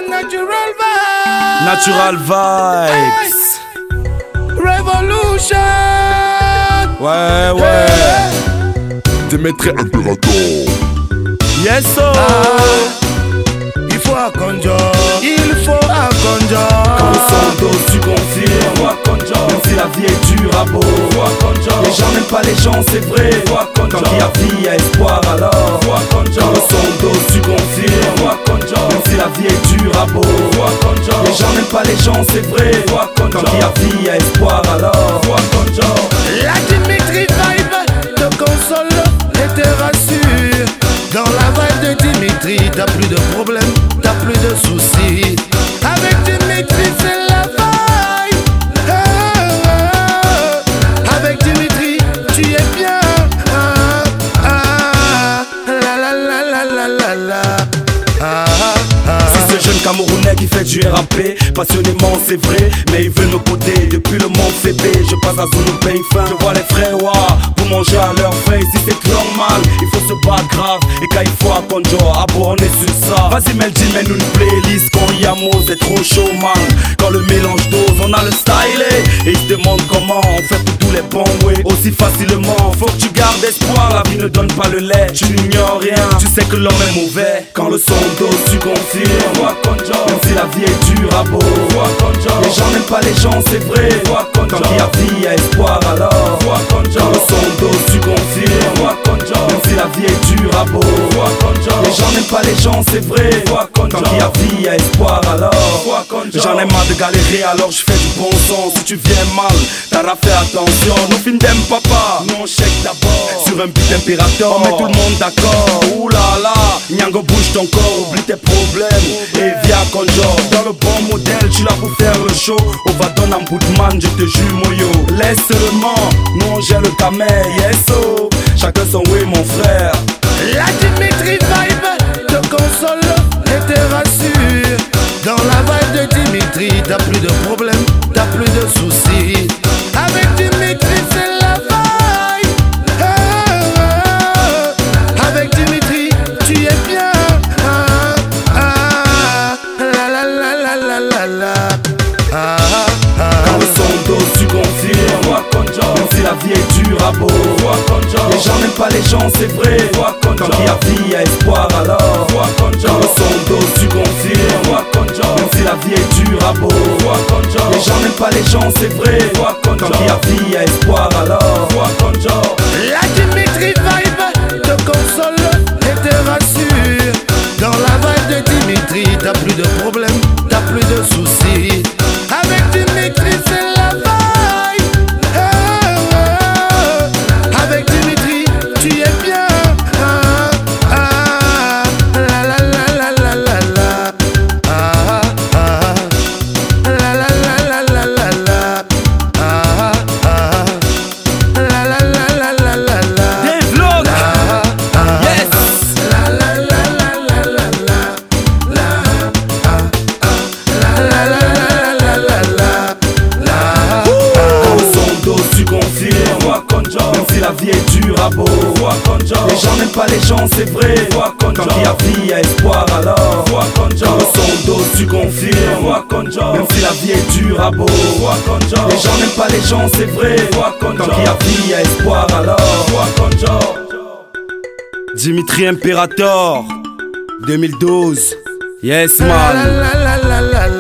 Natural vibes. Natural vibes. Revolution. Ouais. Dimitri Imperator. Yes, oh. Il faut un conjure. Il faut un conjure. Quand le son dose, tu confirmes. Même si la vie est dure à beau. Les gens n'aiment pas les gens, c'est vrai. Quand il y a vie, il y a espoir alors. Quand le son dose, tu confirmes. Même si la vie est dure à beau. Les gens n'aiment pas les gens, c'est vrai. Quand il y a vie, il y a espoir alors. La Dimitri vibe te console et te rassure. Dans la vibe de Dimitri, t'as plus de problèmes, t'as plus de soucis. Avec Dimitri, c'est la vibe. Avec Dimitri, tu es bien. C'est ce jeune Camerounais qui fait du RAP. Passionnément c'est vrai, mais il veut nos côtés. Depuis le monde CB, je passe à Zulu paye fin. Je vois les frères pour manger à leur faim. Si c'est normal, il faut se battre grave. Et quand il faut à Conjo, on est sur ça. Vas-y Meldy, mets-nous une playlist. Quand il y a mot, c'est trop chaud man. Quand le mélange dose, on a le style. Et ils se demandent comment on fait pour tous les bons ouais. Aussi facilement, faut que tu gardes espoir. La vie ne donne pas le lait, tu n'ignores rien. Tu sais que l'homme est mauvais. Quand le son dose, tu confirmes. Même si la vie est dure à beau. Les gens n'aiment pas les gens, c'est vrai. Quand il y a vie, il y a espoir alors. Quand le son dose, tu confirmes. Même si la vie est dure à beau. Les gens n'aiment pas les gens, c'est vrai. Quand il y a vie, il y a espoir alors. J'en ai marre de galérer, alors je fais du bon son. Si tu viens mal, t'auras fait attention. Nos films d'aime papa, nous on check d'abord. Sur un beat impérateur, on met tout le monde d'accord. Ouh là là, Nyango bouge ton corps, oublie tes problèmes. Et viens Conjure, dans le bon modèle, tu l'as pour faire le show. On va donner un bout de man, je te jure moyo. Laisse seulement, nous on gère le camel, yes oh. Chacun son way mon frère. La Dimitri vibe te console et te rassure. Dans la vibe de Dimitri, t'as plus de problèmes, t'as plus de soucis. Avec Dimitri, c'est la vibe. Avec Dimitri, tu es bien. Quand le son dose, tu confirmes. Même si la vie est dure à beau. Les gens n'aiment pas les gens, c'est vrai. Quand il y a vie, il y a espoir alors. Quand le son dose, tu confirmes. Même si la vie est dure à beau. Les gens n'aiment pas les gens, c'est vrai. Quand il y a vie, il y a espoir alors. La Dimitri vibe te console et te rassure. Dans la vibe de Dimitri, t'as plus de problèmes, t'as plus de soucis. Avec Dimitri, c'est la vibe. Avec Dimitri, tu es bien. Même si la vie est dure à beau. Les gens n'aiment pas les gens, c'est vrai. Quand il y a vie, il y a espoir alors. Quand le son dose, tu confirmes. Même si la vie est dure à beau. Les gens n'aiment pas les gens, c'est vrai. Quand il y a vie, il y a espoir alors. Dimitri Imperator 2012. Yes man.